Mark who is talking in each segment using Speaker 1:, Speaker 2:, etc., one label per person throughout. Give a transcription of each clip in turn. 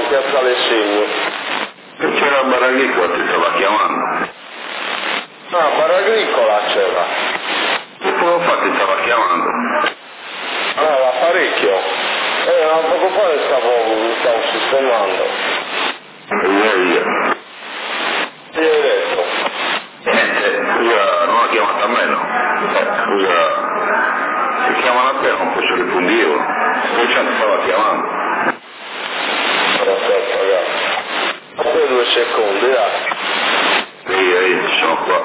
Speaker 1: Piazzale Segno.
Speaker 2: E c'era il bar agricolo, ti stava chiamando.
Speaker 1: Ah, bar agricola c'era.
Speaker 2: E poco fa ti stava chiamando.
Speaker 1: Ah, va parecchio. Poco fa mi stavo sistemando.
Speaker 2: Io.
Speaker 1: Che hai detto?
Speaker 2: Scusa, non ha chiamato a me, no? Scusa, se chiamano a te non posso rispondere io. Poi ci stava chiamando.
Speaker 1: Aspetta, ragazzi. Aspetta 2 secondi, dai.
Speaker 2: Ci sono qua.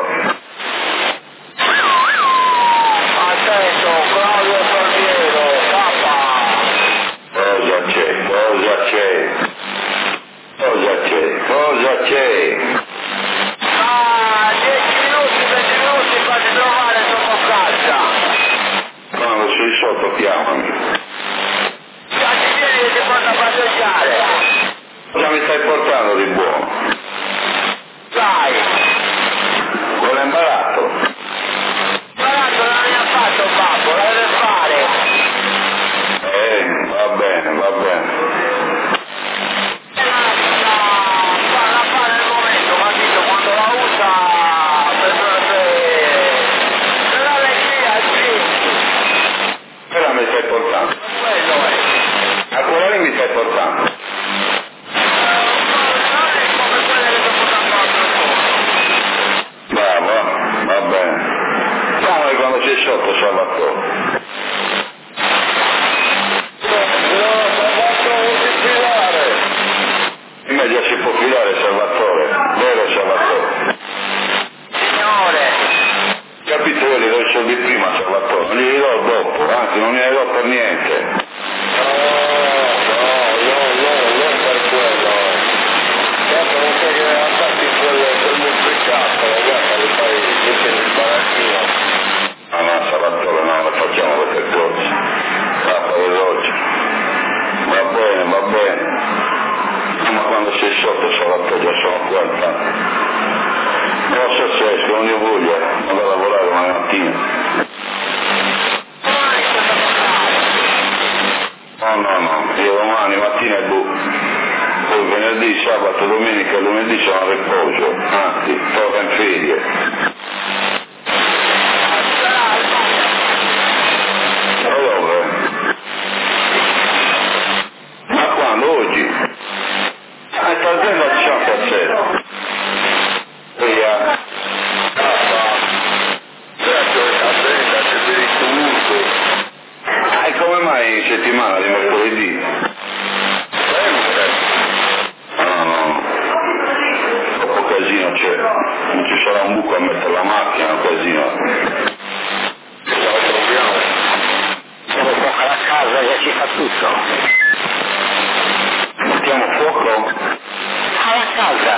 Speaker 1: Attento, Claudio Sordiero, papà!
Speaker 2: Cosa c'è?
Speaker 1: Ah, 10 minuti per trovare sotto casa!
Speaker 2: Quando sei sotto chiamami.
Speaker 1: Cazzo vieni che ti porta a passeggiare!
Speaker 2: Cosa mi stai portando di buono?
Speaker 1: Dai!
Speaker 2: Quello è imbarazzo.
Speaker 1: Guarda, non mi ha fatto babbo, la deve fare!
Speaker 2: Va bene.
Speaker 1: La fa nel momento, ma dico, quando la usa per l'allegria, sì!
Speaker 2: Quella mi stai portando.
Speaker 1: Quello è!
Speaker 2: A quella lì mi stai portando.
Speaker 1: Non è come quelle che sto portando l'altro giorno!
Speaker 2: Va bene. Chiamami quando sei sotto, Salvatore. In me già si può fidare, Salvatore. Vero, Salvatore?
Speaker 1: Signore!
Speaker 2: Capito, io gli do i soldi prima, Salvatore. Non glieli do dopo, anzi non glieli do per niente.
Speaker 1: Non per quello. Certo, non sei che attacchi quel multiplicato, guarda, li fai invece nel barattino.
Speaker 2: No, Salvatore, no, non facciamo queste cose. Tappa veloce. Va bene. Ma quando sei sotto, Salvatore, già sono qua, intanto. Non so se esco, non io voglio, vado a lavorare domani mattina. No, io domani mattina poi venerdì, sabato, domenica e lunedì sono a riposo, anzi, torno in ferie. Ma dove? Ma quando? Oggi? Stasera facciamo stasera. Via. E come mai in settimana di mercoledì? No. Troppo casino c'è. Non ci sarà un buco a mettere la macchina, un casino.
Speaker 1: Lo troviamo.
Speaker 3: Siamo fuoco alla casa che ci fa tutto.
Speaker 2: Mettiamo fuoco?
Speaker 3: Alla casa.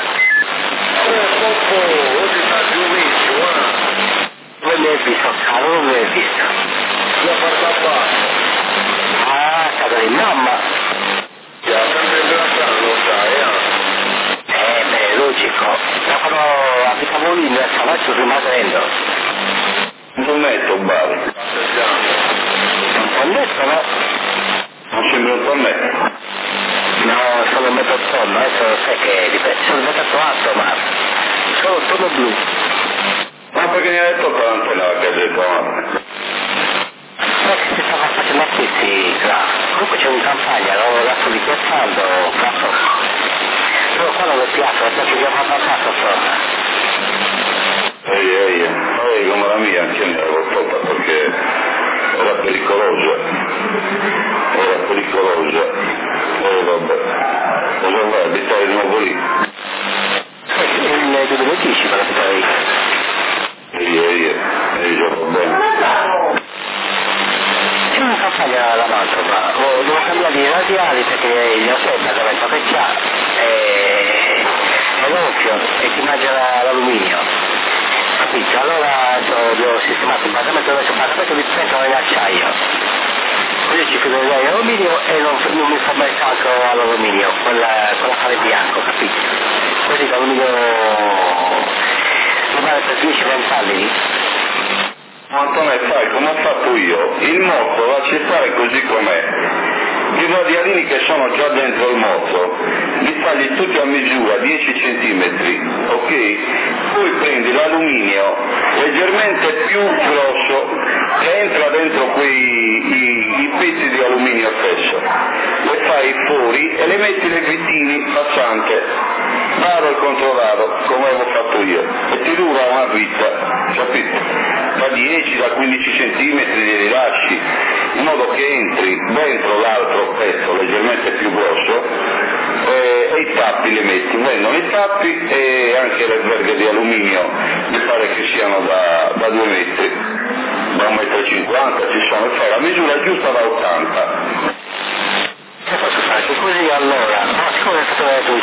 Speaker 1: Oggi sta giuvissimo,
Speaker 3: Non mi hai visto, caro, non mi hai visto.
Speaker 1: La porta qua.
Speaker 3: Ah, casa di mamma.
Speaker 1: Ya, sempre in lo sai,
Speaker 3: Beh, logico. Da quando abitavo lì nel salotto rimanendo.
Speaker 2: Non metto Bari.
Speaker 3: Un po' netto, no?
Speaker 2: Non sembra un tonnetto.
Speaker 3: No, sono mezzo tonno, adesso sai che dipende. Sono diventato alto, ma sono tonno blu.
Speaker 2: Ma perché ne hai detto tanto nella casa di tua mamma?
Speaker 3: Che si stava facendo acquisti, comunque c'è un campagna, l'avevo dato di piazzando, cazzo. Però qua non mi piace, perché abbiamo abbassato sopra.
Speaker 2: Ehi, come la mia, anche io ne avevo tolta perché era pericolosa. Vabbè. Cosa vai, abitare di nuovo lì?
Speaker 3: Il 2010 per abitare lì.
Speaker 2: Ehi, già va bene.
Speaker 3: C'è una campagna alla Mantova, devo cambiare i radiali perché il pagamento che c'ha è gonfio e ti mangia l'alluminio. Capito? Allora devo sistemare il pagamento, adesso il pagamento di pentola in acciaio. Così ci chiudo l'alluminio e non mi fa mai calcolo all'alluminio, quella fare bianco, capito? Così l'alluminio rimane per 10-20 anni.
Speaker 2: Ma Antonio, sai come ho fatto io? Il motto lasci stare così com'è. i radialini che sono già dentro il mozzo li tagli tutti a misura 10 cm, ok? Poi prendi l'alluminio leggermente più grosso che entra dentro i pezzi di alluminio spesso, le fai fuori e le metti nei vittini passante, raro e controllato come avevo fatto io, e ti dura una vita, capito? Da 10, da 15 cm li rilasci in modo che entri dentro l'altro pezzo leggermente più grosso e i tappi li metti, vengono i tappi e anche le verghe di alluminio mi pare che siano da 2 metri, da 1,50 m ci sono, e fai la misura giusta da 80.
Speaker 3: Se posso fare così allora, ma siccome tu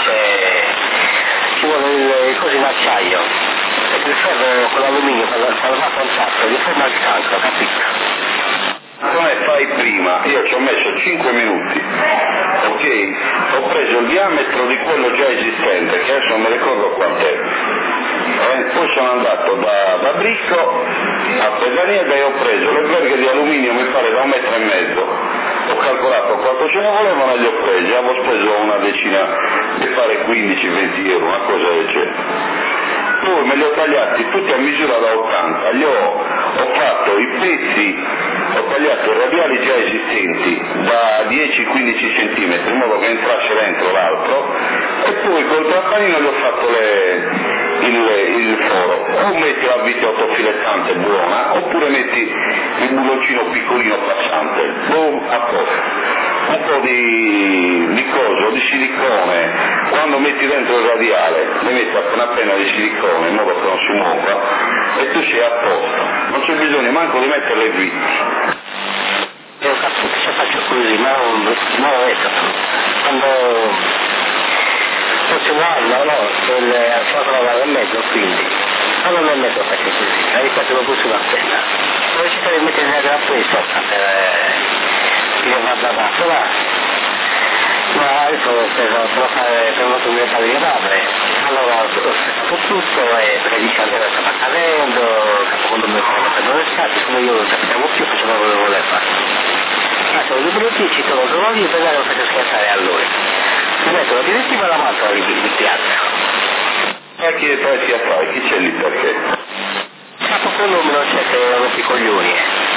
Speaker 3: ci vuole il coso in acciaio, e il ferro con l'alluminio quando va a contatto, gli ferma il cancro, capito?
Speaker 2: Come fai prima? Io ci ho messo 5 minuti, ok? Ho preso il diametro di quello già esistente, che adesso non mi ricordo quant'è. Poi sono andato da Bricco a Pedaniega e ho preso le verghe di alluminio, mi pare da 1,5 m. Ho calcolato quanto ce ne volevano e li ho presi, avevo speso una decina, mi pare 15-20 euro, una cosa del genere. Poi me li ho tagliati tutti a misura da 80, ho fatto i pezzi, ho tagliato i radiali già esistenti da 10-15 cm in modo che entrasse dentro l'altro, e poi col trappanino gli ho fatto il foro. O metti la vite autofilettante buona, oppure metti il bulloncino piccolino passante, a posto. Un po' di coso, di silicone, quando metti dentro il radiale, ne metti appena di silicone in modo che non si muova e tu sei a posto, non c'è bisogno manco di mettere le viti.
Speaker 3: Io se faccio così, ma non è quando forse un anno, no, sono 9,5, quindi a 9,5 faccio così, la ripeto pure sulla penna, poi ci devi mettere la grappa di sopra io vado da sola, ma adesso per molto mio padre mio padre, allora ho fatto tutto e perché dice allora stava cadendo, quando mi fanno per l'estate, come io non sappiamo più facevo quello che volevo fare. Ma sono 2 minuti, ci trovo solo io per dare lo faccio scherzare a lui. Mi metto la direttiva alla mano di piazza.
Speaker 2: E chi poi si affare, chi c'è lì perché?
Speaker 3: Capo quel numero c'è che erano i coglioni.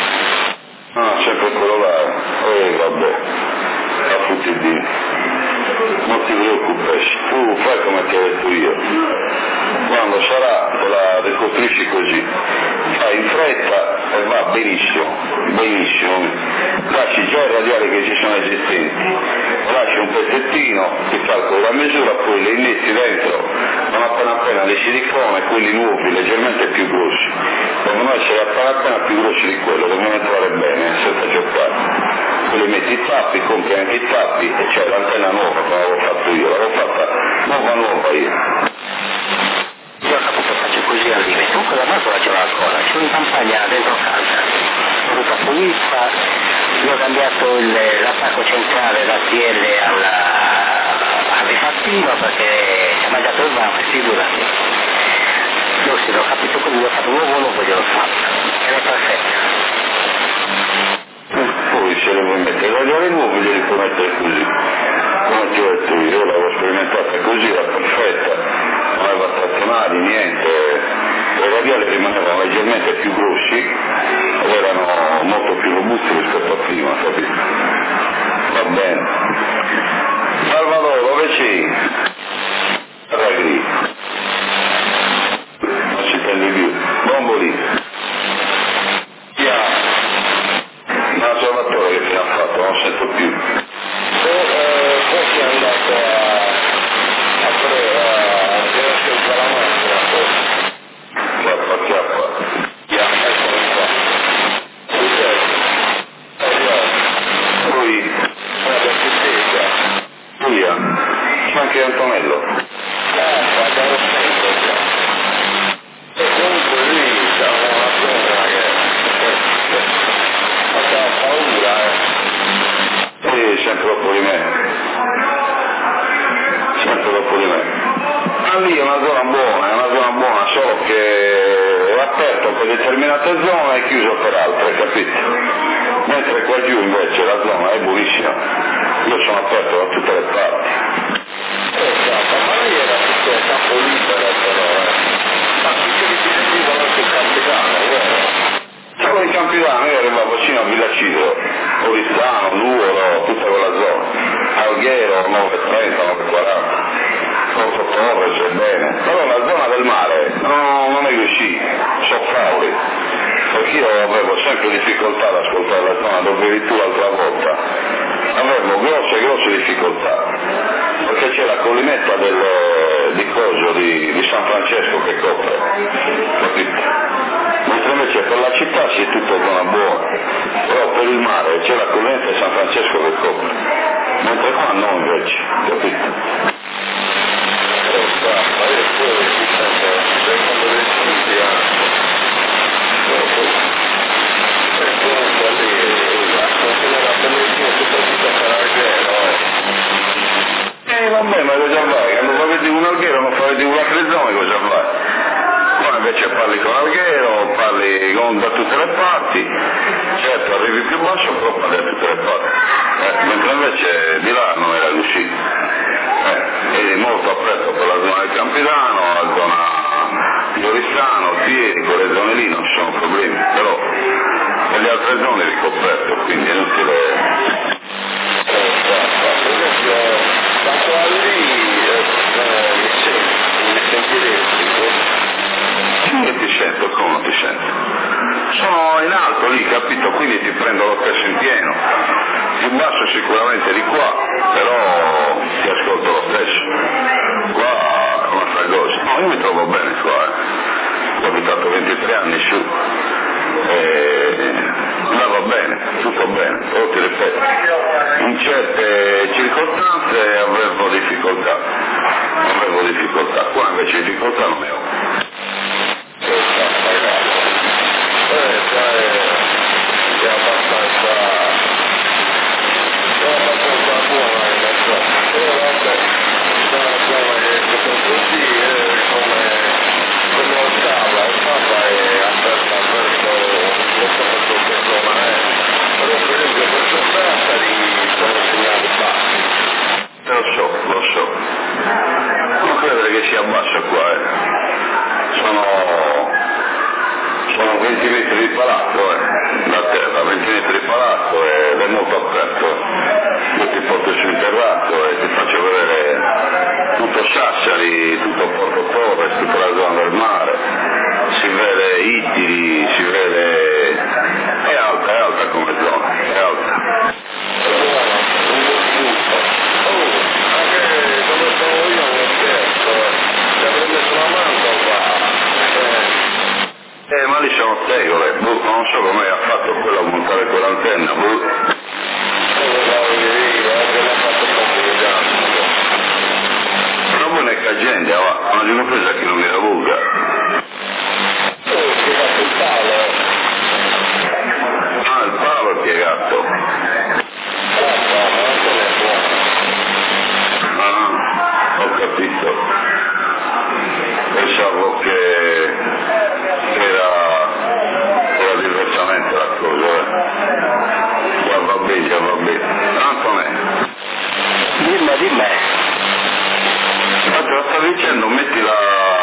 Speaker 2: Ah, sempre quello là, vabbè, a tutti i dì, non ti preoccupare, tu fai come ti ho detto io, quando sarà te la ricostruisci così, fai in fretta e va benissimo, benissimo, lasci già i radiali che ci sono esistenti, lasci un pezzettino, ti calcoli la misura, poi le innetti dentro, non appena di silicone, quelli nuovi, leggermente più grossi, devono essere appena più grossi di quello, devono entrare bene, senza giocare. Poi li metti i tappi, compri anche i tappi, e c'è l'antenna nuova come avevo fatto io, l'avevo fatta nuova io.
Speaker 3: Io ho capito, faccio così al limite, comunque la macchina ce l'ho ancora, c'è una campagna dentro casa, l'ho avuta pulita, gli ho cambiato l'attacco centrale da TL al rifattino perché ci ha mangiato il vame, figurati. Io se l'ho capito così, ho fatto un nuovo gliel'ho fatto, ed è perfetto.
Speaker 2: Poi se le vuoi mettere i radiali nuovi li puoi mettere così, come ti ho detto io l'avevo sperimentata così, era perfetta, non aveva trattonati, niente, i radiali rimanevano leggermente più grossi ed erano molto più robusti rispetto a prima, capito? Va bene. Salvatore, dove sei? Ragri. Non si prende più. Bomboli. Ma Salvatore che fine ha fatto? Non sento più.
Speaker 1: Poi si è andato a scelta la macchina poi.
Speaker 2: Chiappa.
Speaker 1: Eccolo qua.
Speaker 2: Poi,
Speaker 1: una bicicletta.
Speaker 2: via, c'è anche Antonello.
Speaker 1: Guarda lo sento già. E comunque lui c'ha una zona che ha paura,
Speaker 2: Sì, sempre dopo di me. Sempre dopo di me. Ma lì è una zona buona, solo che è aperto per determinate zone e chiuso per altre, capito? mentre qua giù invece la zona è buonissima, io sono aperto da tutte le parti.
Speaker 1: Ma lei era tutto a campo libero però, ma dicevi che si sentivano anche il Campidano, vero?
Speaker 2: Solo in Campidano io arrivavo vicino a Villacidro, Oristano, Nuoro, tutta quella zona, Alghero, 930, 940, Porto Torres, bene, però la zona del mare non è riuscito, so Frauli, perché io avevo sempre difficoltà ad ascoltare la zona dove eri tu l'altra volta, avevo grosse difficoltà, perché c'è la collinetta di San Francesco che copre, capito? Mentre invece per la città si è tutto zona buona, però per il mare c'è la collinetta di San Francesco che copre, mentre qua no invece, capito?
Speaker 1: Ma io poi mi sento, secondo le studi e comunque lì a continuare a televisione tutta vita per Alghero,
Speaker 2: Vabbè, ma cosa vai? Quando fa vedere un alghero non fa vedere un altre zone, cosa vai? Poi invece parli con Alghero, parli da tutte le parti, certo arrivi più basso però parli da tutte le parti, mentre invece di là non era riuscito. Eri molto aperto per la zona del Campidano, la zona di Oristano, Pieri, quelle zone lì non ci sono problemi, però per le altre zone eri coperto, quindi è inutile.
Speaker 1: per esempio da qua lì mi sentiresti?
Speaker 2: Che ti sento, come non ti sento? Sono in alto lì, capito? Quindi ti prendo lo stesso in pieno. Più basso sicuramente di qua, però ti ascolto lo stesso. Qua è un'altra cosa. No, io mi trovo bene qua, Ho abitato 23 anni su. Andava bene, tutto bene, però ti ripeto, in certe circostanze avevo difficoltà, qua invece difficoltà non ne ho.
Speaker 1: È abbastanza buona in realtà, però vabbè, così come Ottava è aperta verso lo so che zona è, però per esempio verso Sassari sono segnali bassi.
Speaker 2: Lo so, non credere che sia basso qua, sono 20 metri di palazzo, da terra, 20 metri di palazzo ed è molto aperto, io ti porto sul terrazzo e ti faccio vedere tutto Sassari, tutto Porto Torres, tutta la zona del mare, si vede Ittiri, si vede, è alta come zona, è alta.
Speaker 1: Anche dove sono io mi ho detto, se avrei messo la mano
Speaker 2: Ma lì sono tegole, non so come ha fatto quello a montare quell'antenna, però buona è che gente, ma di una presa che non era vulga. Il palo è piegato. Ho capito. Pensavo che era diversamente la cosa, va bene. Antonè.
Speaker 3: Dimmi.
Speaker 2: Ma te lo stavi dicendo, metti la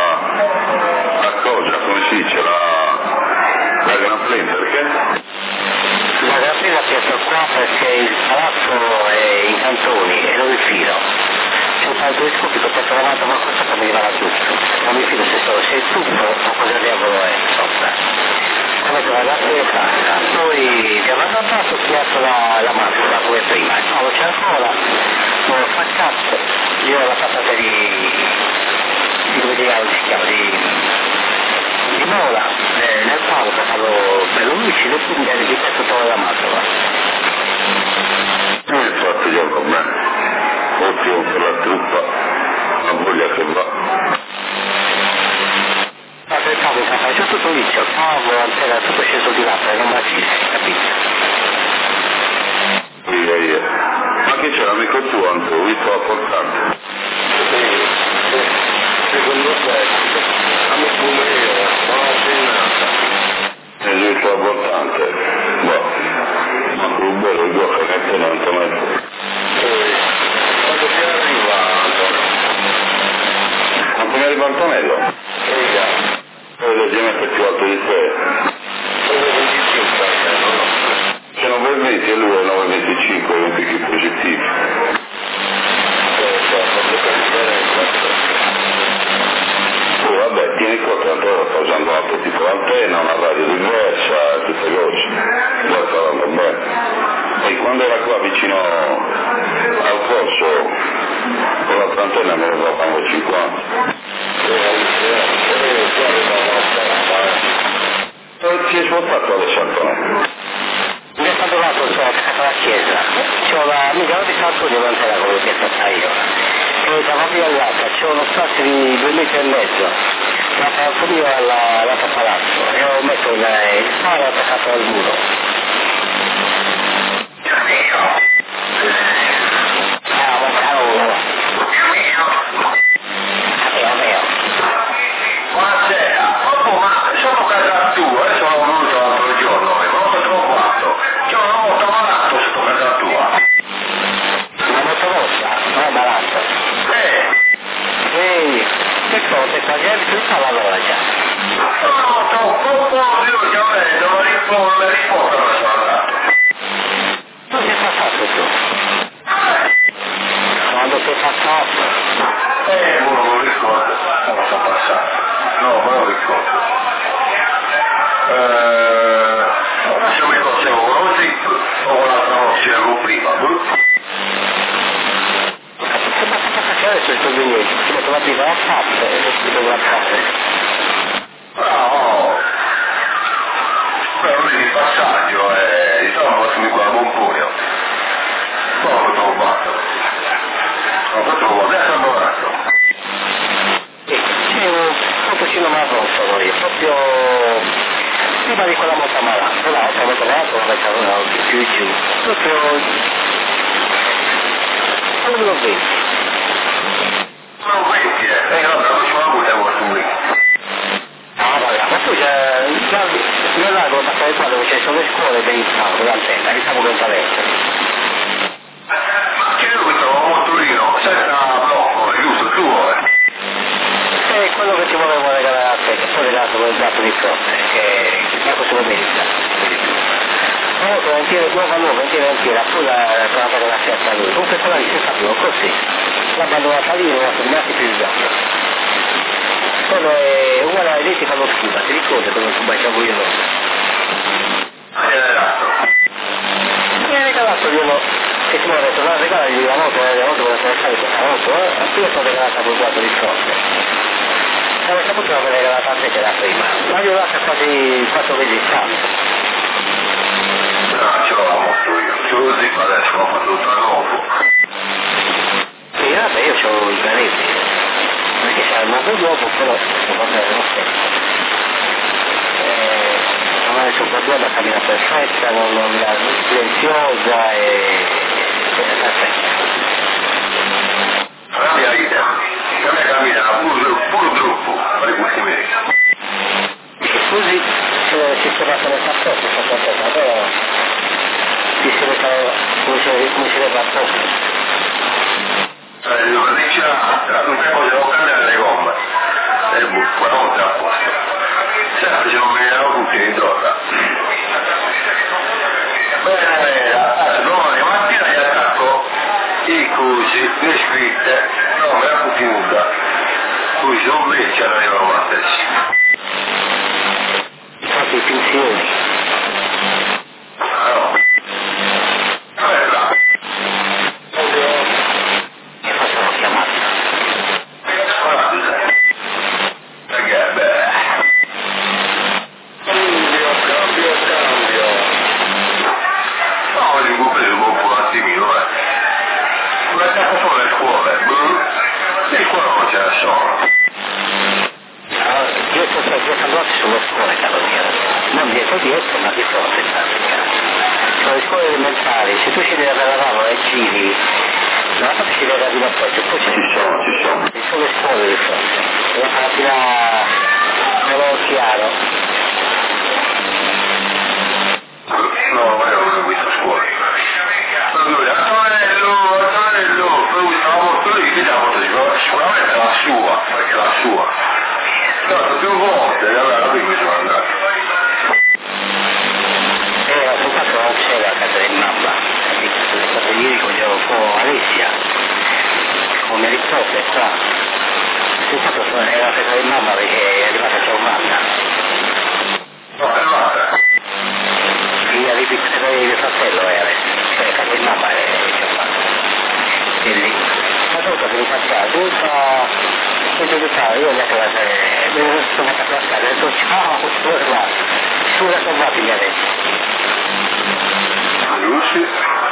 Speaker 2: cosa, come si dice, la Grand Plain, perché?
Speaker 3: La rapina si è qua perché il palazzo è in cantoni e non il filo. C'è un altro discorso che ho fatto davanti a qualcosa che mi va da tutto. Non mi fido se è tutto o cosa diavolo è, insomma. Come se la ragazza è casa, poi ti avrà dato schiasso la macchina come prima, no, c'è ancora, non lo fa cazzo, io ho la patata come si chiama, di Mola, nel palo che fanno per l'omicidio, quindi è di tutto la Mantova.
Speaker 2: Infatti io va bene, ottimo per la truppa, la voglia che va.
Speaker 3: Aspettavo, faccio tutto l'inizio, cavo, antena, tutto sceso di là, per non bacissi, capito?
Speaker 2: Via. Ma che c'è l'amico tuo, Anto, visto a portare?
Speaker 1: Secondo te, amico mio, non ho finata.
Speaker 2: È giusto importante, boh. 9,26.
Speaker 1: 9,25 almeno, no?
Speaker 2: C'è 9,20 e lui è 9,25, 20 kg positivi. Vabbè, tieni conto, ancora sta usando un altro tipo di antenna, una radio diversa, tutte veloci, poi sta andando bene. E quando era qua vicino al corso, con l'altra antenna me ne davano 50. Ti è svoltato Alessandro?
Speaker 3: Mi è stato dato alla chiesa, c'ho la mica di Sant'Antonio non c'era come che è stata io. E da proprio all'altra, c'ho uno spazio di 2,5 metri, la palazzo mio all'altra palazzo, e ho messo il faro attaccato al muro.
Speaker 1: Buonasera, ma sono casa tua, sono venuto l'altro giorno, e cosa ti ho fatto? C'è una moto malato sotto casa tua.
Speaker 3: Una moto rossa? Non è malato. Ehi, che cosa? Qua gente tutta la loro già.
Speaker 1: No, io già vedo, ma risposta non sono andato.
Speaker 3: Tu sei passato tu? Quando sei passato?
Speaker 1: Non lo ricordo, non sono passato. No, me lo ricordo. Adesso mi facevo uno zip o l'altra notte ero prima.
Speaker 3: Ma cosa faceva adesso il tuo biglietto? Ti metto la prima la fatta e ti devo la fatta.
Speaker 1: No, però lì di passaggio e diciamo che mi guardo un pugno. Poi l'ho trovato. Adesso hanno dato.
Speaker 3: C'è un pochino marrone sono io, proprio prima di quella moto malata, l'altra moto malata la mettevo più in giù, proprio come lo vedi?
Speaker 1: Non vedi, vabbè, facciamo la guida molto lì.
Speaker 3: No, vabbè, ma tu già nel lago da fare qua dove ci sono le scuole dei con l'antenna, diciamo che è un talento.
Speaker 1: Ma che lui trova molto lì, no? Senza blocco, è giusto, tuo,
Speaker 3: E quello che ti volevo regalare a te, che poi regalato con il dato di fronte, che Marco se lo merita. Comunque volentieri, poi la cosa che lasciata a lui. Comunque quella lì si sapeva così. L'ha abbandonata lì e non ha rimasti più il gatto. Quello è uguale ai denti fanno schifo, ti ricordi quando tu baciavo io no? Mi ha regalato glielo, che ti muore, tornare a regalargli la moto voleva lasciare questa moto, a cui io sono regalata col gatto di fronte. Stavo saputo che l'avrei regalata a te che era prima, ma io lascio quasi 4 mesi in campo.
Speaker 1: No, ce l'ho molto io. Ce l'ho zip adesso, l'ho fatto tutto a nuovo.
Speaker 3: Sì, vabbè, io c'ho i canetti, perché c'è il modo dopo, però va bene lo stesso. Non ha nessun problema, cammina perfetta, non è silenziosa e perfetta.
Speaker 1: La mia idea, che a me cammina puro gruppo, per i gusti miei.
Speaker 3: Scusi, si è trovato nel cappotto, però si vede come si vede a posto.
Speaker 1: Lo dice un tempo devo cambiare le gomme e quella volta è a posto. Certo, se non mi erano tutti in droga. Bene, domani mattina gli attacco i cusi, le scritte, nome a tutti nuda, cui sono invece arrivano a stessi.
Speaker 3: Fate i pensioni.
Speaker 1: No. Bella.
Speaker 3: E faccio una chiamata.
Speaker 1: Perché, beh. Cambio. No, oggi ho preso un attimino, Una cazzo sono le scuole, e qua non ce ne sono.
Speaker 3: Dietro sulle scuole, caro mio. Non dietro, ma di fronte, caro mio. Sono le scuole elementari, se tu ci devi andare a lavoro e giri, non è che ci deve arrivare a poi, poi ci sono. Ci sono le scuole di fronte. La mattina color chiaro.
Speaker 1: No, ma io non ho visto scuole. Antonello, lui stava molto lì, sicuramente la sua, perché la sua. Tanto più volte, allora qui mi sono andato.
Speaker 3: scala, sento di fare, io neanche la sono andato alla scala, ho detto ciao, sulla salvabile adesso.
Speaker 1: Luci?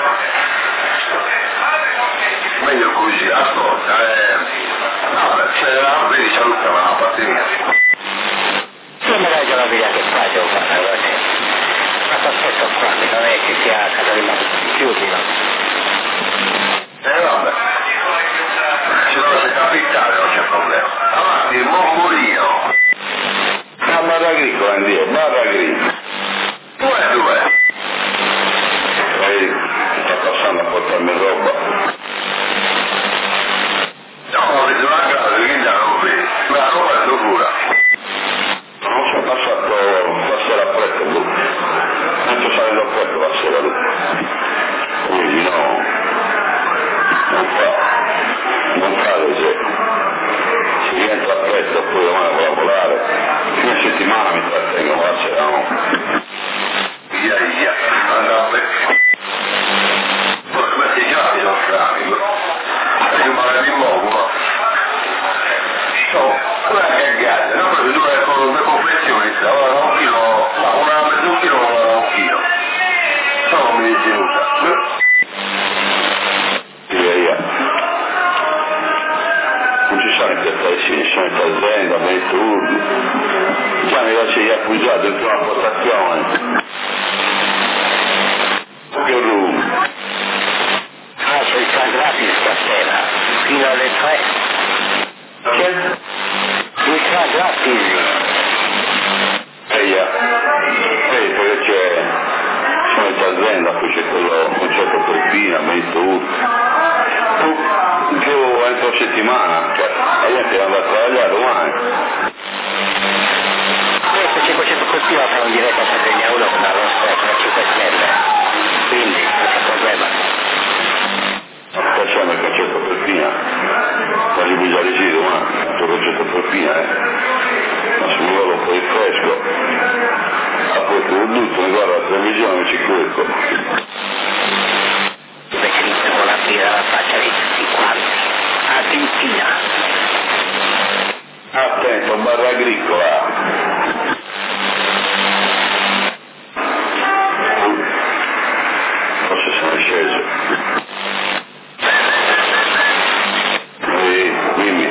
Speaker 1: Meglio così, ascolta, vabbè, c'è la vedi saluta ma la batteria.
Speaker 3: Se me l'hai già la via che fa, devo fare, allora che fatto aspetto qua, che non è che sia a casa di chiusi, no?
Speaker 1: Vabbè, se no se capitale non c'è problema. Avanti, il Mongolino.
Speaker 2: A barra agricola Dio, barra agricola.
Speaker 1: Dov'è?
Speaker 2: Poi sta passando a portarmi roba.
Speaker 1: No, vedo la casa, che già non vedi. Ma la roba è sicura.
Speaker 2: Non sono passato la sera a freddo, non so salire a freddo la sera lì. Quindi no, non fa se si rientra a freddo poi domani vuole volare. Fine settimana mi trattengo, ma la sera no.
Speaker 1: Via, andate. Poi questi già sono strani, e io magari mi muovo, no, una cagata, no? Perché tu hai con le confezioni, allora un chilo, ma una mezzo un chilo, un chilo. Sono mi tenuta.
Speaker 2: Via. Non ci sono i piattacini, sono in azienda, nei turni. Già mi lasci gli appoggiati in prima postazione. Che room.
Speaker 3: C'è il can gratis stasera, fino alle 3.
Speaker 2: Che?
Speaker 3: Il can gratis.
Speaker 2: Perché c'è, sono in azienda, poi c'è quello concerto Corpina, Mentur. Più entro settimana, cioè, la gente è andata a lavorare domani.
Speaker 3: Questo 500 colpiva fa un diretta a Sardegna 1 con la nostra 5 stelle, quindi non c'è problema.
Speaker 2: Facciamo il concerto Corpina, ma li bisogna leggere domani, il concerto Corpina, ma se mi vuole un po' di fresco, a poi tutto, mi guarda la televisione e ci clicco.
Speaker 3: Invece iniziamo la birra alla faccia di tutti quanti, Argentina.
Speaker 2: Attento, barra agricola. Forse sono sceso. Dimmi.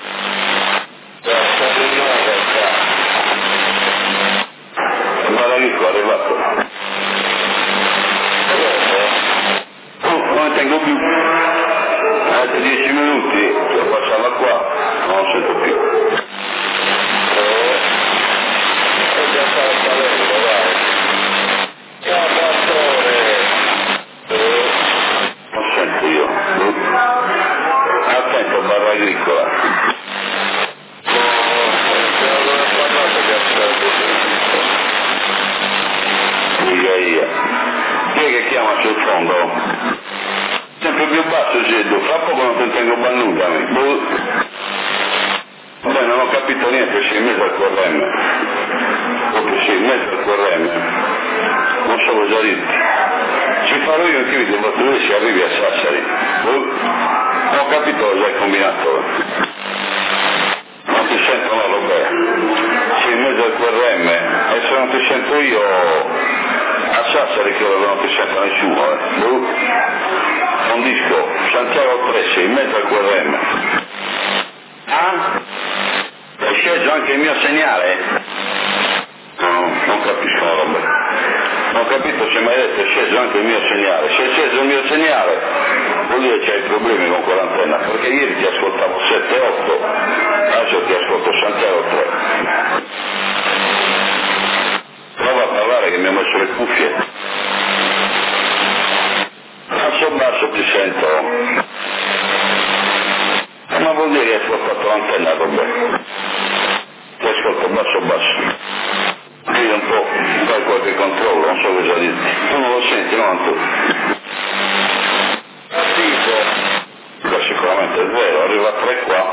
Speaker 2: Barra agricola è arrivato. Non ne tengo più. Altri 10 minuti, devo passarla qua, non sento più. Non sento io. Attento, barra agricola. Via. Chi è che chiama sul fondo? Sempre più basso Geddo, fra poco non ti tengo bannutami. Vabbè, non ho capito niente, sei in mezzo al QRM. Perché sei in mezzo al QRM. Non so cosa dirti. Ci farò io anche video, ma tu se arrivi a Sassari. Non ho capito cosa hai combinato. Non ti sento, no, vabbè. Sei in mezzo al QRM e se non ti sento io a Sassari che non ti sento nessuno. Un disco, Santiago 3, sei in mezzo al QRM. Ah? È sceso anche il mio segnale? No, non capisco la roba. Non ho capito se mi hai detto è sceso anche il mio segnale. Se è sceso il mio segnale, vuol dire che hai problemi con quell'antenna, perché ieri ti ascoltavo 7-8, adesso ti ascolto Santiago 3. Prova a parlare che mi ha messo le cuffie. Basso ti sento, ma vuol dire che hai ascoltato l'antenna, vabbè. Ti ascolto basso. Io un po', fai qualche controllo, non so cosa dirti. Tu non lo senti, no Antonio? Sì, sicuramente è vero, arriva a 3 qua.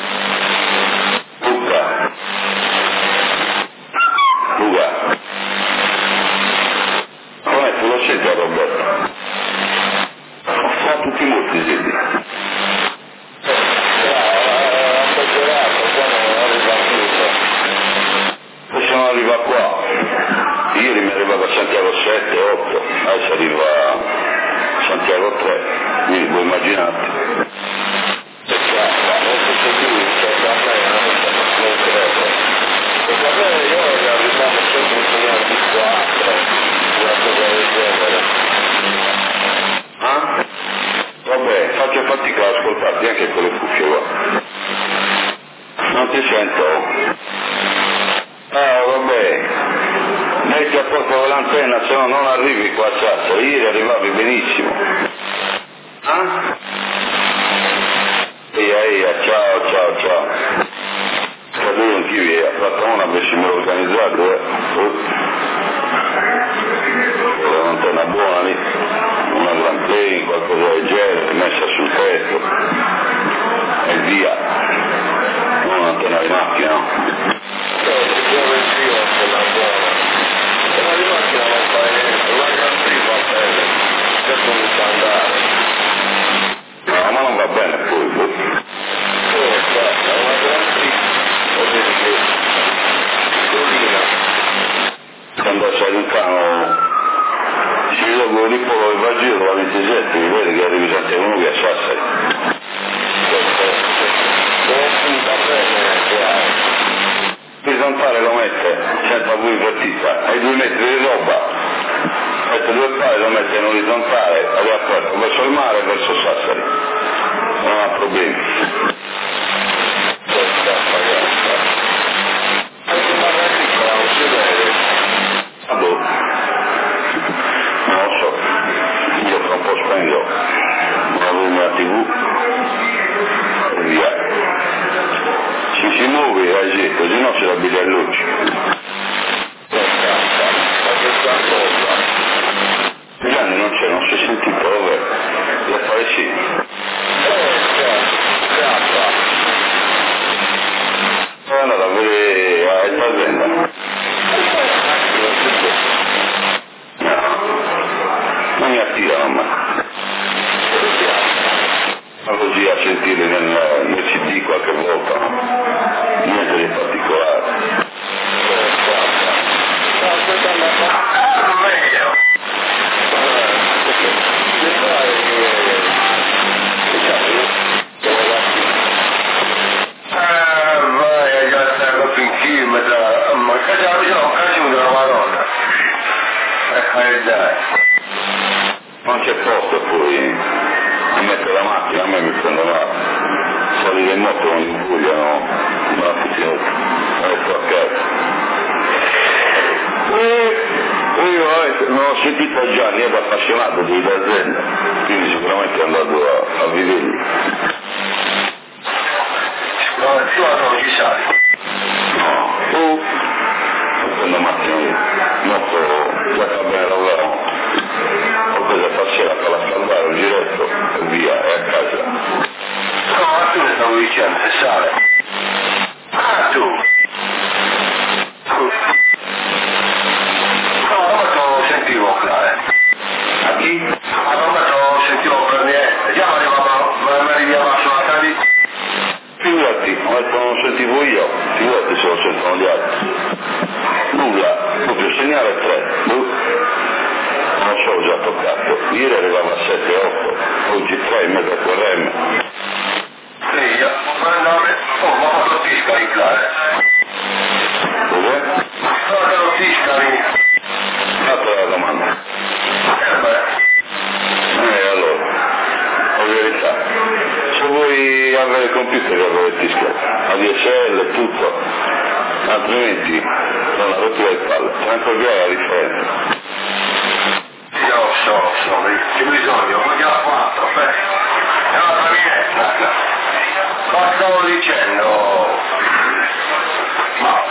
Speaker 2: Luca. Non è, tu lo senti a Roberto? adesso arriva Santiago 3, quindi voi immaginate. Vabbè, faccio fatica ad ascoltarti anche con le cuffie qua. Non ti sento. Vabbè. Metti a posto l'antenna, se no non arrivi qua a Sassari. Ieri arrivavi benissimo. Eia, ciao. Caduto anch'io ieri, a Platona avessimo organizzato, un'antenna buona lì, una Grand Play, qualcosa del genere, messa sul tetto e via, non un'antenna di macchina, no?
Speaker 1: Di macchina non fa niente, la Grand Prix va bene, certo mi fa andare.
Speaker 2: No, ma non va bene poi.
Speaker 1: Guarda, una Grand Prix, vedi che piccolina.
Speaker 2: Quando sei lontano, si vede quello di Polo del Vagiro della 27, mi vede che arrivi Santiago a Sassari. Orizzontale lo mette, senza V invertita, ai 2 metri di roba, mette 2 pali, lo mette in orizzontale, arriva aperto, verso il mare e verso Sassari, non ha problemi. Non lo so, io fra un po' spendo una lumina TV e via. Si muove a getto, così non se la vede a luce. Gli anni non c'è, non si è sentito, vabbè, le fare sì. Sono andato a vedere il Basenda. No, non mi attirano mai. Ma così a sentire nel CD qualche volta, no? Niente di particolare.
Speaker 1: Meglio. Vai a gattare fin chilometri, ma cazzo della Madonna. Dai.
Speaker 2: Non c'è posto poi, mi metto la macchina, a me mi prendono la salire in moto, non mi bugliano, ma ecco a casa. Io non ho sentito Gianni, ero appassionato di azienda, quindi sicuramente è andato a vederli.
Speaker 1: No, tu non ci sai.
Speaker 2: No, prendo macchina lì, molto, già che bene lavoro, ho preso a stasera per la scaldare un giretto e via, e a casa.
Speaker 1: No, ma tu ne stavo dicendo, se sale. Tu. No, sentivo là,
Speaker 2: A chi?
Speaker 1: non sentivo per niente. Già mi arrivava sulla cavi.
Speaker 2: Figurati, non sentivo io, figurati se lo sentono gli altri. Nulla, proprio segnale 3. Non so, ho già toccato. Ieri arrivava a 7-8, oggi 3,5 QRM.
Speaker 1: Sì, ma fatto ti scaricare.
Speaker 2: Dov'è?
Speaker 1: No, ti scarichi.
Speaker 2: Fatta la domanda. Allora, la verità, se vuoi avere il computer avere il disco, ADSL e tutto, altrimenti non la rottura di palle, tanto che è la differenza.
Speaker 1: Io so, che bisogno, ma che ha fatto? È una travinetta. Ma stavo dicendo, ma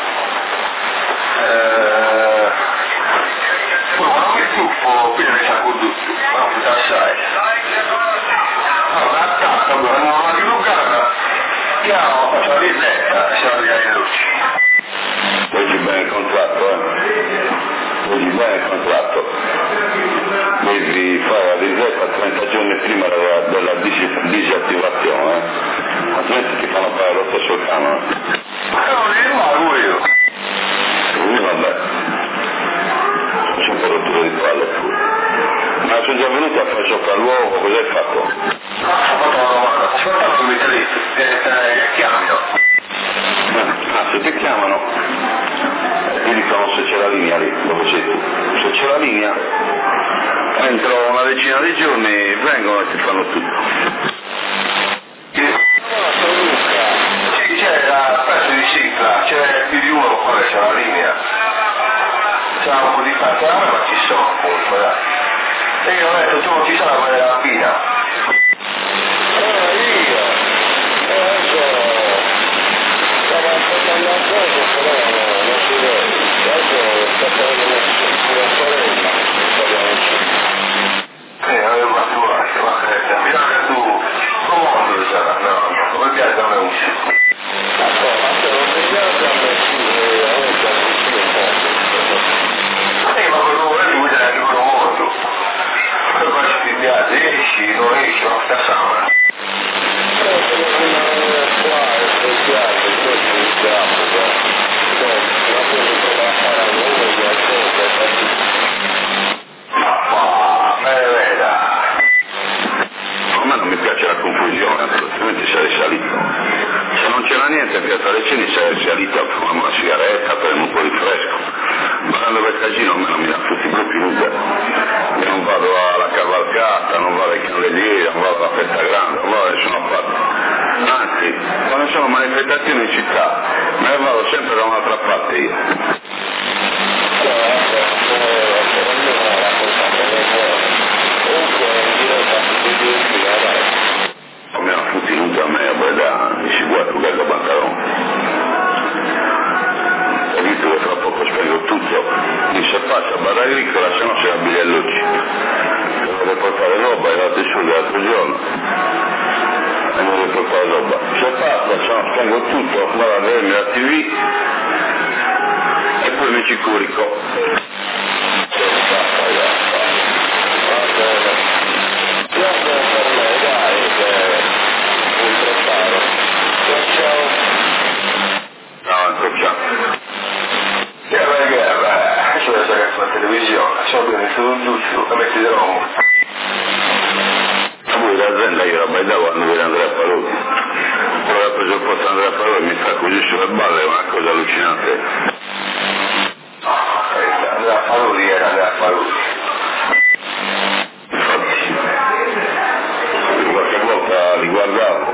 Speaker 1: che tuffo, qui ne sa con tutto, ma puta sai. Allora, attacca, non di Lucana, chiamo, faccio la risetta, se non viene in luce.
Speaker 2: Leggi bene il contratto, leggi bene il contratto. Devi fare la risetta 30 giorni prima della disattivazione, altrimenti ti fanno pagare lo stesso canone.
Speaker 1: Ma non li rimago io.
Speaker 2: Vabbè, ho sempre rottura di palle pure. già venuto a fare sopra l'uovo, cosa hai fatto?
Speaker 1: Ho fatto una domanda, ascoltami come te lì, chiamino.
Speaker 2: Se ti chiamano, ti dicono se c'è la linea lì, dove sei tu. Se c'è la linea, entro una decina di giorni vengono e ti fanno tutto.
Speaker 1: Sì, c'è la pezzo di cicla, c'è più di uno qua c'è la linea. C'è un po' di fatturame ma ci sono appunto, dai. E io ho detto tu non ci sarà quella della Pina. Avevo fatto ma mira che tu come lo sarà? No, come piace a me uscire. Ma non mi piace a me ma quello vuole lui è anche quello molto. Poi quando ti piace esci, non esci, non sta sana.
Speaker 2: A me non mi piace la confusione, altrimenti sarei salito. Se non c'era niente a Piazza Leceni sarei salito a fumare una sigaretta, per un po' di fresco. Ma quando vai al casino a me non mi danno tutti i gruppi nuda. Io non vado alla cavalcata, non vado ai candelieri, non vado alla festa grande, non vado da nessuna parte. Anzi, quando sono manifestazioni in città, me ne vado sempre da un'altra parte io. Mi hanno tutti venuti a me a Breda, mi si guarda il gas a pantalone. Ho visto che fra poco spengo tutto, mi se passa a Barra Agricola, se no c'è la Bigliellucci. Devo portare roba, è andato su l'altro giorno. E non devo portare roba. Se passa, se no spengo tutto, vado a vedermi la TV e poi mi ci curico.
Speaker 1: Televisione, sono venuto un giusto, la metti di Roma.
Speaker 2: Lui l'azienda io la bailavo quando vede Andrea Paludi. Poi ha preso il posto Andrea Paludi e mi sta così sulle balle, è una cosa allucinante.
Speaker 1: Andrea Paludi era Andrea Paludi.
Speaker 2: Infatti, qualche volta li guardavo,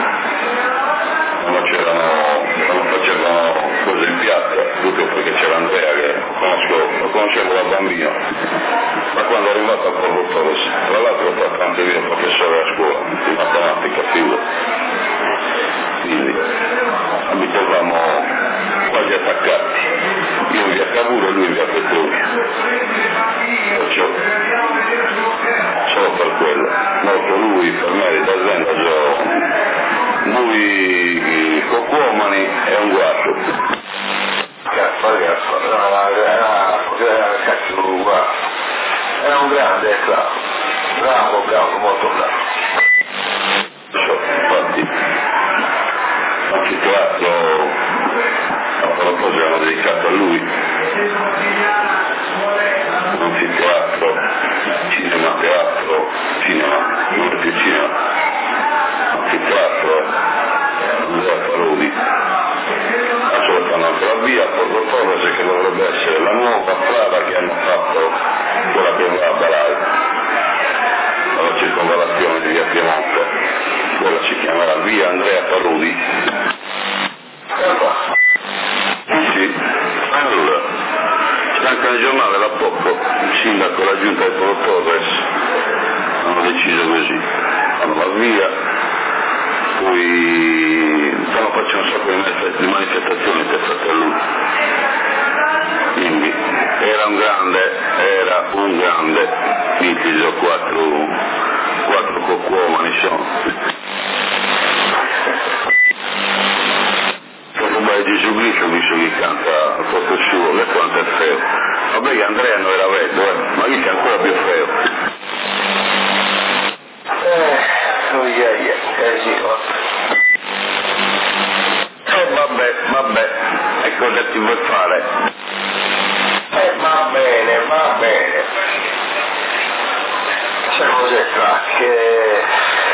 Speaker 2: quando facevano cose in piazza, tutto perché c'era Andrea che lo conoscevo da bambino, ma quando è arrivato a Porto Torres, tra l'altro ho fatto anche io professore a scuola di matematica, figura. Quindi abitavamo quasi attaccati, io in via Cavour e lui in via Petruccio, perciò solo per quello, molto lui per me d'azienda lui Cocuomani è un guasto.
Speaker 1: Era un grande, bravo, molto bravo.
Speaker 2: Infatti, l'anfiteatro a proposito erano dedicato a lui, anfiteatro, cinema, non è più cinema, anfiteatro, Andrea Paludi. Adesso fanno anche la via a Porto Torres che dovrebbe essere la nuova strada che hanno fatto, quella che va a Balai, alla circonvallazione di via Piemonte, quella si chiamerà via Andrea Paludi. Sì, allora, c'è anche nel giornale da poco, il sindaco e la giunta di Porto Torres hanno deciso così, fanno la via, poi stanno facendo un sacco di manifestazioni intestate a lui. Quindi era un grande, inchiso quattro Cocuomani sono. Questo di Giubicio visto che canta al posto suo, che quanto è feo. Vabbè che Andrea non era vedo, ma lì c'è ancora più feo. Vabbè, e cosa ti vuoi fare?
Speaker 1: Va bene. sai cos'è che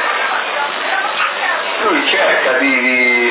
Speaker 1: lui cerca di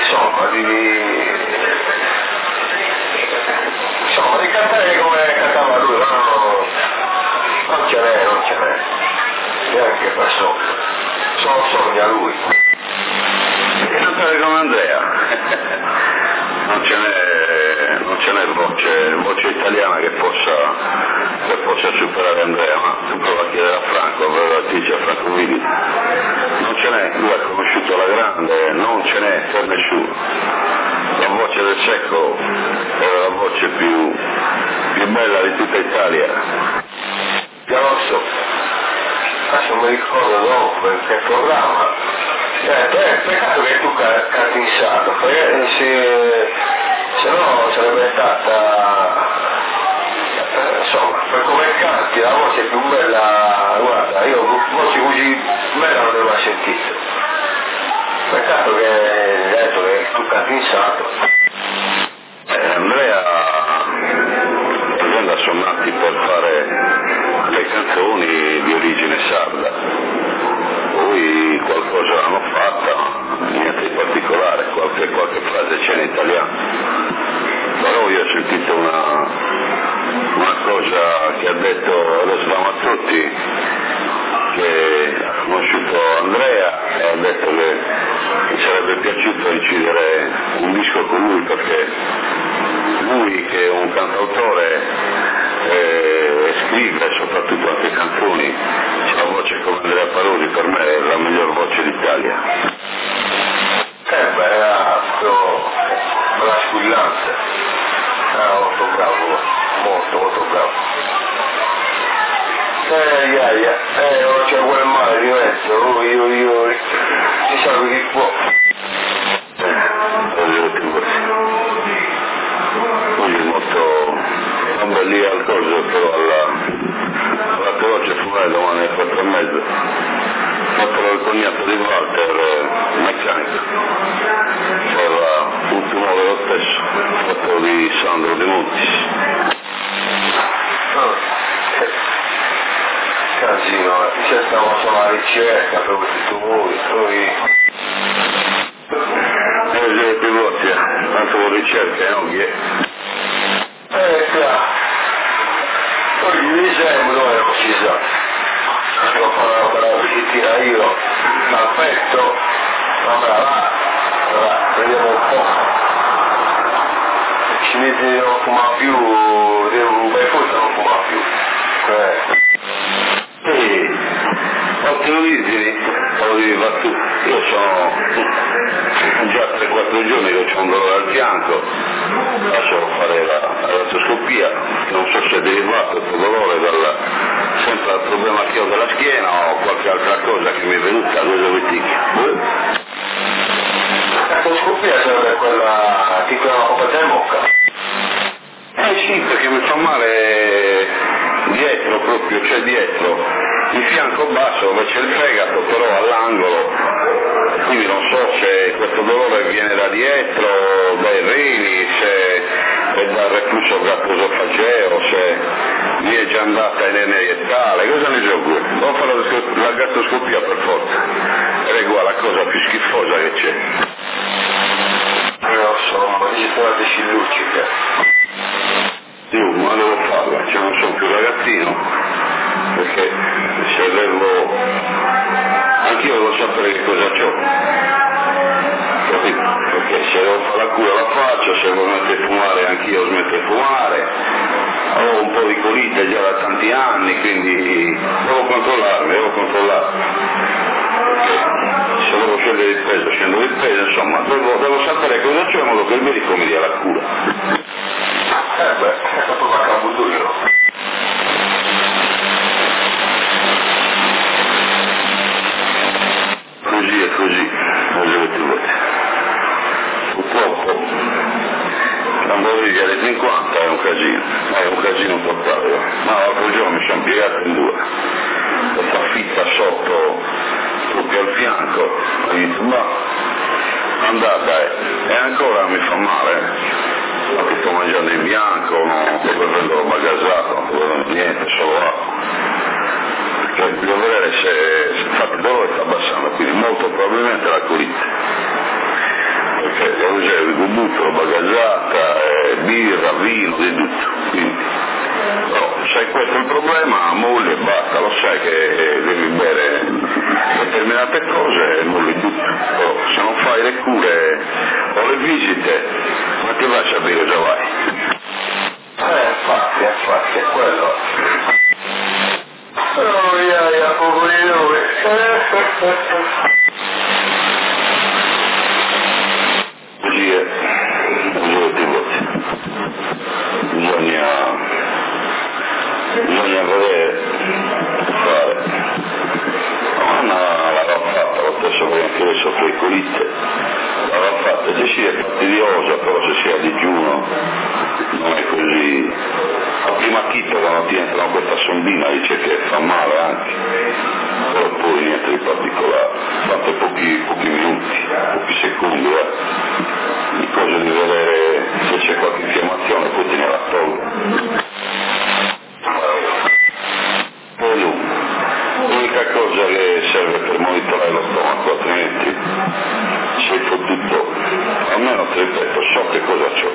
Speaker 1: cantare come cantava lui, ma non ce n'è, neanche per solo sogna lui.
Speaker 2: E cantare come Andrea, non ce n'è voce italiana che possa superare Andrea, ma tu prova a chiedere a Franco, a Franco Vini, non ce n'è, lui ha conosciuto la grande, non ce n'è per nessuno. La voce del Secco era la voce più bella di tutta Italia.
Speaker 1: Grosso, adesso mi ricordo dopo in che programma, peccato che tu canti in sardo, perché se no sarebbe stata, insomma, per come canti la voce più bella, guarda, io voce così bella non l'ho mai sentita. Peccato che hai detto che tu canti in sardo.
Speaker 2: Andrea presenta Sonnati per fare le canzoni di origine sarda, poi qualcosa l'hanno fatta, niente di particolare, qualche frase c'è in italiano, però io ho sentito una cosa che ha detto lo Svamazzotti, che ha conosciuto Andrea e ha detto che mi sarebbe piaciuto incidere un disco con lui, perché lui, che è un cantautore, scrive soprattutto anche canzoni, c'è la voce come Andrea Parodi, per me è la miglior voce d'Italia.
Speaker 1: Era proprio squillante, era molto bravo, molto bravo. Non c'è quel male di mezzo, io si sa chi può.
Speaker 2: Lui è molto, non bel lì al coso, però alla croce fuori domani alle 4:30, fatto il cognato di Walter, meccanico, c'era un tumore lo stesso, fatto di Sandro De Montis.
Speaker 1: Casino, c'è stava solo la ricerca per questi tumori, poi
Speaker 2: le piloti, tanto ricerca, no?
Speaker 1: Chiaro. Poi gli sembra non si sa. Devo fare una visitina io, l'aspetto, vabbè, vediamo un po'. Ci mette di non fumare più, un bel po' non fumare più.
Speaker 2: Sì, ottimo visiti, lo devi fare tu. Io sono già 3-4 giorni che ho un dolore al fianco, lascio fare la radioscopia, non so se è derivato questo dolore sempre dal problema che ho della schiena o qualche altra cosa che mi è venuta, due dovetiche.
Speaker 1: La radioscopia sarebbe quella che chiama come te in bocca?
Speaker 2: Sì, perché mi fa male dietro proprio, cioè dietro, il fianco basso dove c'è il fegato, però all'angolo, quindi non so se questo dolore viene da dietro, dai reni, se è dal reflusso gatto-esofageo, se mi è già andata in energia iettale, cosa ne so io? Devo fare la gastroscopia per forza, ed è qua la cosa più schifosa che c'è.
Speaker 1: Non so, ma dice la decillucica.
Speaker 2: Io ma devo farla, cioè non sono più ragazzino, perché se avevo, anch'io devo sapere che cosa c'ho, capito? Perché se devo fare la cura la faccio, se devo smettere di fumare anch'io smetto di fumare, ho un po' di colite già da tanti anni, quindi devo controllarmi, perché se devo scendere il peso, scendo il peso, insomma, devo sapere cosa c'è in modo che il medico mi dia la cura.
Speaker 1: È stato vaccabudurio.
Speaker 2: Così, purtroppo l'amboriglia dei 50 è un casino totale, ma l'altro giorno mi sono piegato in due, questa fitta sotto proprio al fianco, ho detto ma andata e ancora mi fa male. Infatti sto mangiando in bianco, non sto bevendo roba gasata, non sto bevendo niente, solo acqua. Perché devo vedere infatti loro sta abbassando, quindi molto probabilmente la colite, perché le riserve di butto, bagagliata, birra, vino, di tutto, quindi no, sai questo è il problema, molli e basta, lo sai che devi bere determinate cose e molli tutto, però se non fai le cure o le visite, ma ti vai a bere già vai.
Speaker 1: Infatti, è quello. Oh, yeah, poverino.
Speaker 2: Bugie ti voti. Bisogna vedere, fare. Anna l'aveva fatta, lo stesso che anche adesso che colite, l'aveva fatta, se si è fastidiosa, però se si ha digiuno non è così. A prima chita quando ti entrano questa sondina dice che fa male anche, però poi niente di particolare, fate pochi minuti, pochi secondi, di cosa di vedere se c'è qualche infiammazione, poi te ne la tolgo. L'unica cosa che serve per monitorare lo stomaco, altrimenti sei fottuto, almeno ti ripeto, so che cosa c'ho.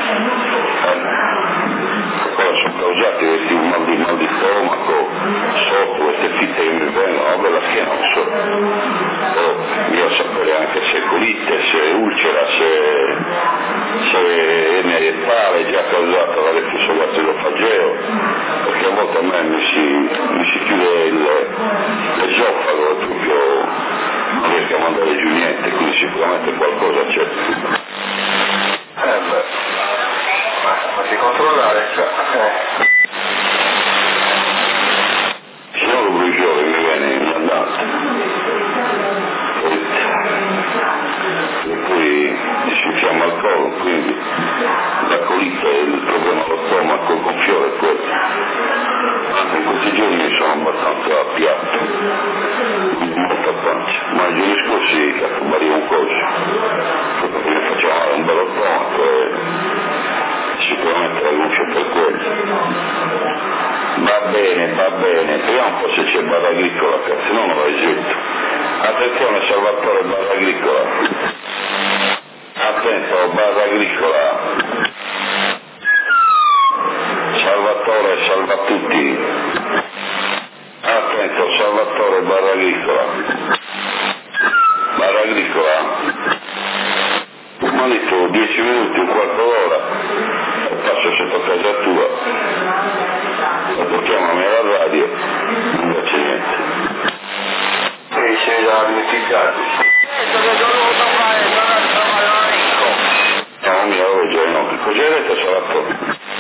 Speaker 2: Cosa sono causati questi mal di stomaco, sotto queste fitte che mi vengono, vabbè la schiena non so. Però io sapere anche se è colite, se è ulcera, se è ernia rettale, già causata dall'effisso gastrofageo, perché a volte a me mi si chiude l'esofago, proprio non riesco a mandare giù niente, quindi sicuramente qualcosa c'è.
Speaker 1: Fatti controllare,
Speaker 2: Se no lo brucio che mi viene in andante. E poi si infiamma il collo, quindi la colite è il problema dello stomaco, il gonfiore è quello. Anche in questi giorni sono abbastanza a piatto, molta pancia, ma i giorni scorsi varia un coso, perché mi faceva male un bello stomaco e sicuramente la luce per quello. Va bene, vediamo un po' se c'è barra agricola, se no non l'hai detto. Attenzione Salvatore, barra agricola. Attento, barra agricola. Salvatore, salva tutti. Attento, Salvatore, barra agricola. Barra agricola. Manito, 10 minuti, un quarto d'ora. Passo sotto casa tua. Chiamami alla radio, non c'è niente.
Speaker 1: E sei da dimenticati.
Speaker 2: No, mia oggi no, che cos'è detto Salvatore?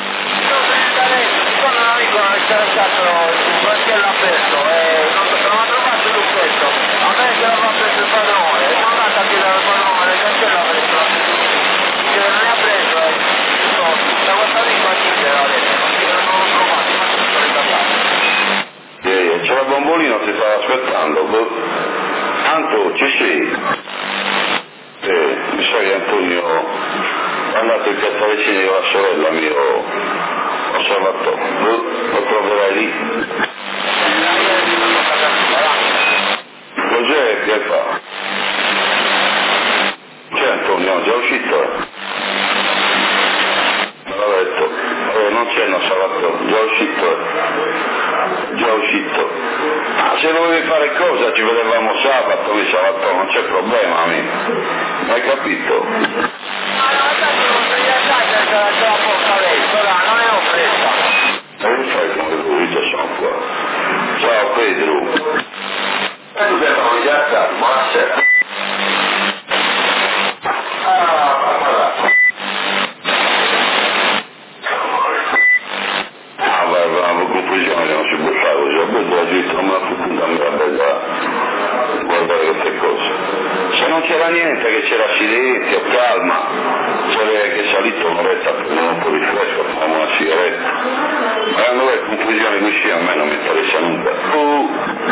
Speaker 3: Sono un amico che c'era stato un quartiere aperto e non ho trovato il lucchetto. A me se l'ha preso il padrone, sono andato a chiedere al padrone che ce l'ha preso. Dice che non ne ha preso, da questo amico a chiedere adesso, non l'ho trovato, ma tutto ritardato.
Speaker 2: C'era Bombolino, ti stava aspettando. Anto, ci sei? Mi sa che Antonio è andato in piazza vicini con la sorella mio, Salvatore. Lo troverai lì. Cos'è che fa? C'è Antonio, già uscito? Me l'ha detto. Non c'è, no, Salvatore, già uscito. Ah, se dovevi fare cosa ci vedevamo sabato, lì Salvatore, non c'è problema, amico. Hai capito? Non fai come lui, già sono qua. Ciao Pedro.
Speaker 1: Buonasera.
Speaker 2: Avevamo confusione che non si può fare così, a voi la gente non me la fu andare bella guardare queste cose. Se non c'era niente, che c'era silenzio, calma, c'era che è salito un'oretta per un po' di fresco, facciamo una sigaretta. Ma quando è confusione così a me non mi interessa nulla.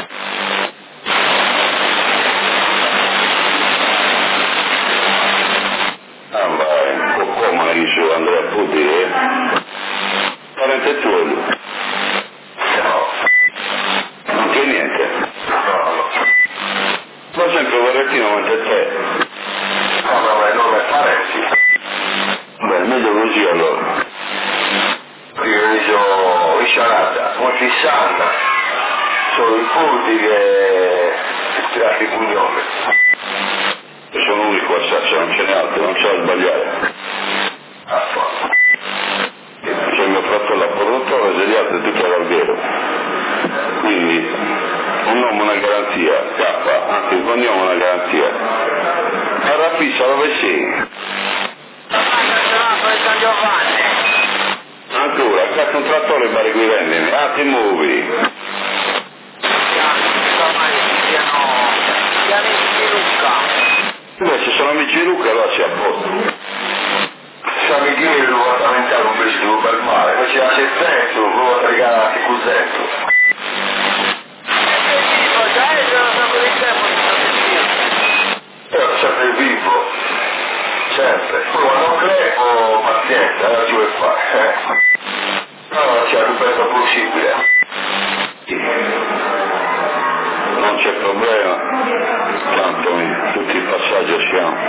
Speaker 2: Vai, un po' come dice Andrea Puti, parente tuo lui. No, non c'è niente.
Speaker 1: molti sanno, sono i furti che tirati i pugnomi.
Speaker 2: Sono l'unico assassino, non ce n'è altro, non c'è da sbagliare. C'è il mio fratello a produttore, se gli altri tutti all'albergo. Quindi un nome una garanzia, K, anche il cognome una garanzia. Ma rapissa dove sei?
Speaker 3: San Giovanni.
Speaker 2: Ancora, cazzo un trattore in Bari Guidendine, ti muovi.
Speaker 3: Gli amici di Luca.
Speaker 2: Beh, se sono amici di Luca allora si a posto.
Speaker 1: San Michele lo va a aumentare un vestito per mare, poi c'è la 700, lo va a regare anche col dentro. Sempre vivo, sempre. Poi quando crepo, pazienza, non ci vuoi fare. No, c'è il più presto possibile.
Speaker 2: Non c'è problema, tanto tutti i passaggi siamo.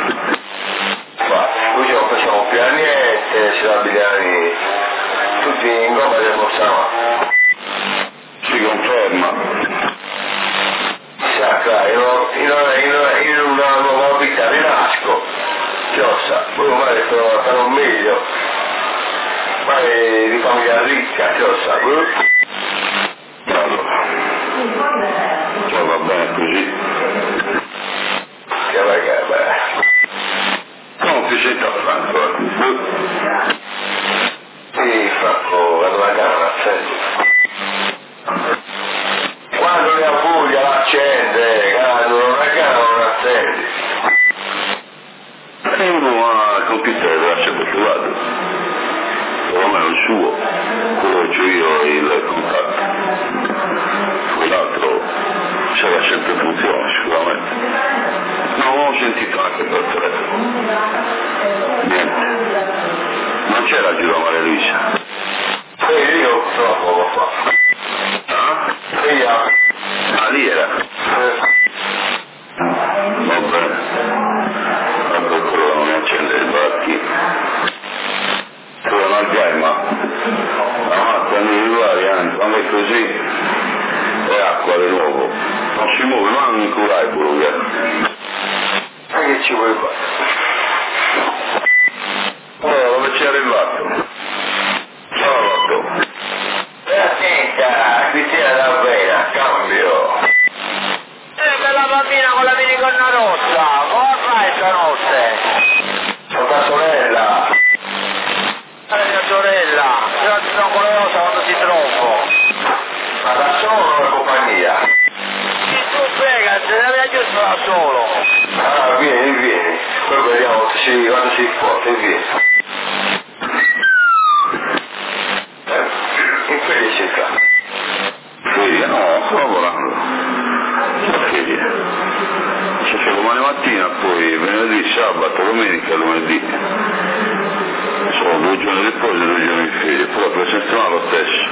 Speaker 1: Qui non facciamo più a niente, ci abbiamo tutti in gomma del Bossano.
Speaker 2: Si conferma.
Speaker 1: Sacra, in una nuova vita rinasco, chiossa, poi ormai sono stato meglio, poi di famiglia ricca, chiossa,
Speaker 2: Allora, cioè va bene così.
Speaker 1: che beh.
Speaker 2: Non ti senti a Franco,
Speaker 1: Sì, Franco, vado a gara, senti. Quando ne ha voglia l'accende, quando non ha gara non accendi.
Speaker 2: E uno ha il computer e lascia coltivato, perlomeno il suo, quello che ho io il contatto, quell'altro c'era sempre funzione sicuramente. Non ho sentito anche per telefono, niente, non c'era Giro Maria Luisa.
Speaker 1: E io purtroppo lo fa. E io.
Speaker 2: Ah, lì era. Va bene. Ecco quello non mi accende il bacchi. Quello non è ma. Ma quando arrivare, quando è così, è acqua di nuovo. Non si muove, ma non incurai pure.
Speaker 1: Ma che ci vuoi fare?
Speaker 2: Allora, dove ci è arrivato? Salvato.
Speaker 1: Attenta, Cristina da bene, cambio.
Speaker 3: Bella bambina con la minigonna rossa, come fai stanotte?
Speaker 1: Sono tua sorella.
Speaker 3: Mia sorella, io ti sono curiosa quando ti trovo.
Speaker 1: Ma da solo o la compagnia?
Speaker 3: Chi tu frega, se ne aveva giusto da solo.
Speaker 1: Ah, vieni. Poi vediamo quando si forte, vieni. Infelicità.
Speaker 2: Sì, no, sto lavorando. Perché? C'è domani mattina, poi venerdì, sabato, domenica, lunedì. Sono 2 giorni di riposo e 2 giorni di ferie, poi la prossima settimana lo stesso.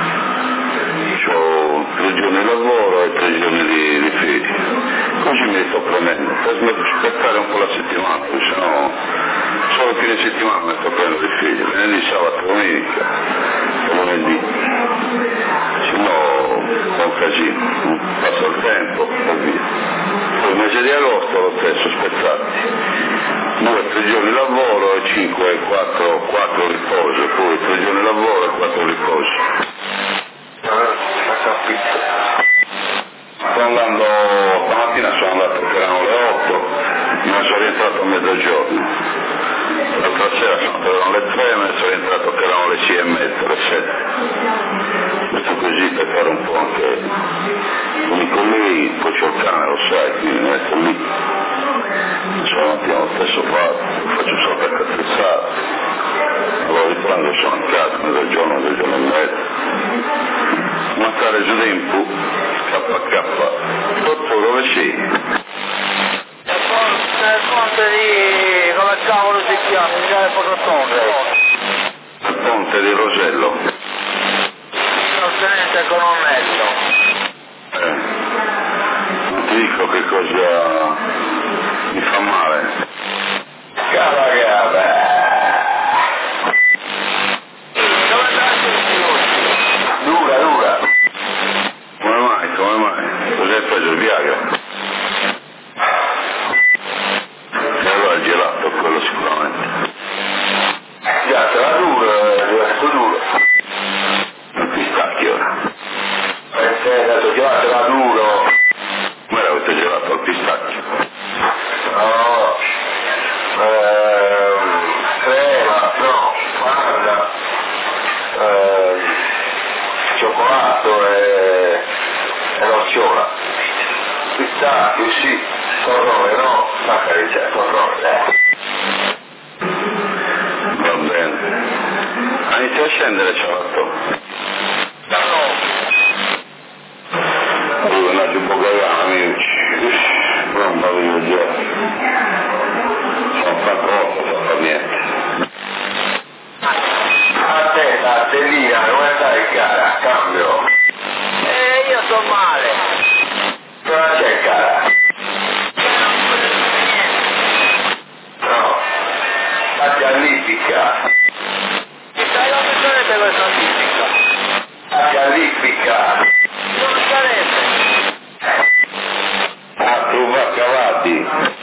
Speaker 2: Ho 3 giorni di lavoro e 3 giorni di ferie. Così mi sto prendendo, per aspettare un po' la settimana, perché sennò solo il fine settimana mi sto prendendo di ferie, venerdì, sabato, domenica e lunedì. Sennò è un casino, passa il tempo e via. Poi il mese di agosto lo stesso, aspettate. 2 3 giorni di lavoro e 5 4 riposo, poi 3 giorni di lavoro e 4 riposo. Sto andando, stamattina sono andato che erano le 8, mi sono rientrato a mezzogiorno. L'altra sera sono andato alle 3 e mi sono rientrato che erano le 6 e mezza, le 7. Questo così per fare un po' anche con i colleghi, poi c'ho il cane, lo sai, quindi mi metto lì. Sono mattina lo stesso faccio sopra il cattrizzato, allora riprendo, sono in casa, mezzogiorno e mezzo. Mattare giù tempo, KK, tutto dove sei?
Speaker 3: Nel ponte di... come cavolo si chiama? Mi chiama il Pototonde.
Speaker 2: Al ponte di Rosello.
Speaker 3: Il tenente colonnello.
Speaker 2: Non ti dico che cosa mi fa male.
Speaker 1: Cava.
Speaker 3: Dove andate oggi?
Speaker 1: Dura, dato gelato era duro.
Speaker 2: Come l'avete gelato al pistacchio?
Speaker 1: No, crema, no, panna, cioccolato e nocciola. Pistacchio, sì, torrone, no, saccheri c'è, torrone,
Speaker 2: Va bene. Inizia a scendere, ciabatto. Una più poco amici. Non voglio già. Non fa cosa, non fa niente.
Speaker 1: Attenta, Tellina, non stai in gara, cambio.
Speaker 3: Io sto male.
Speaker 1: Cosa c'è in gara? No, fatti all'ippica.
Speaker 3: Mi stai la sarebbe questa fisica?
Speaker 1: Fatti all'ippica.
Speaker 3: Non sarebbe.
Speaker 2: Ah, tu va cavati.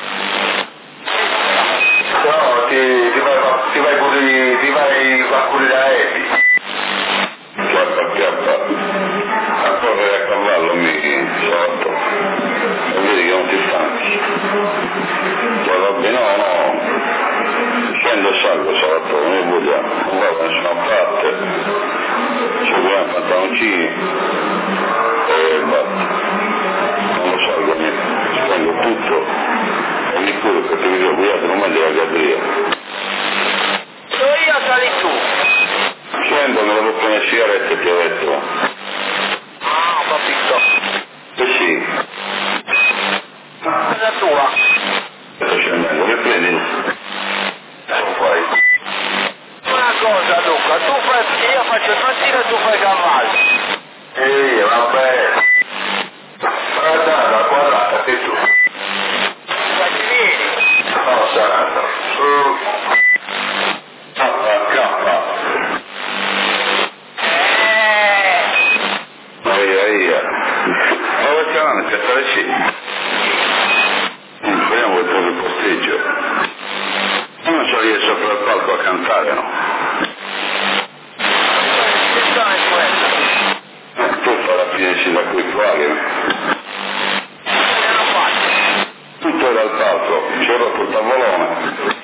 Speaker 1: No, ti vai a curare da Epi.
Speaker 2: Chiappa. A correre a cavallo, mi sotto. E vedi che non ti stanchi. Poi va bene, no. Scendo e salgo, sotto, non mi buia. Non va da nessuna parte. Ci vogliamo i pantaloncini. E basta. Non lo salgo niente. Spendo tutto. E mi curo che ti dico, guidate, non mandi la Gabriele.
Speaker 3: So io sali tu.
Speaker 2: Scendo, me devo prendere sigarette, ti ho detto.
Speaker 3: Ah, capito.
Speaker 2: Sì.
Speaker 3: Cosa tua?
Speaker 2: Sto scendendo, che prendi?
Speaker 1: Non puoi.
Speaker 3: Una cosa Luca, io faccio il mattino e tu fai cavallo.
Speaker 1: Ehi, vabbè. Guarda, la quadrata sei tu.
Speaker 3: Ci vieni?
Speaker 1: No, saranno.
Speaker 2: K. Via. Ma vuoi chiamare per stare sì? Speriamo che trovi il posteggio. Io non ci riesco sopra il palco a cantare, no?
Speaker 3: Che sono in quella?
Speaker 2: Tu fai la fine da qui fuori.
Speaker 3: Che non faccio?
Speaker 2: Tutto era al palco, c'era tutto il tavolone.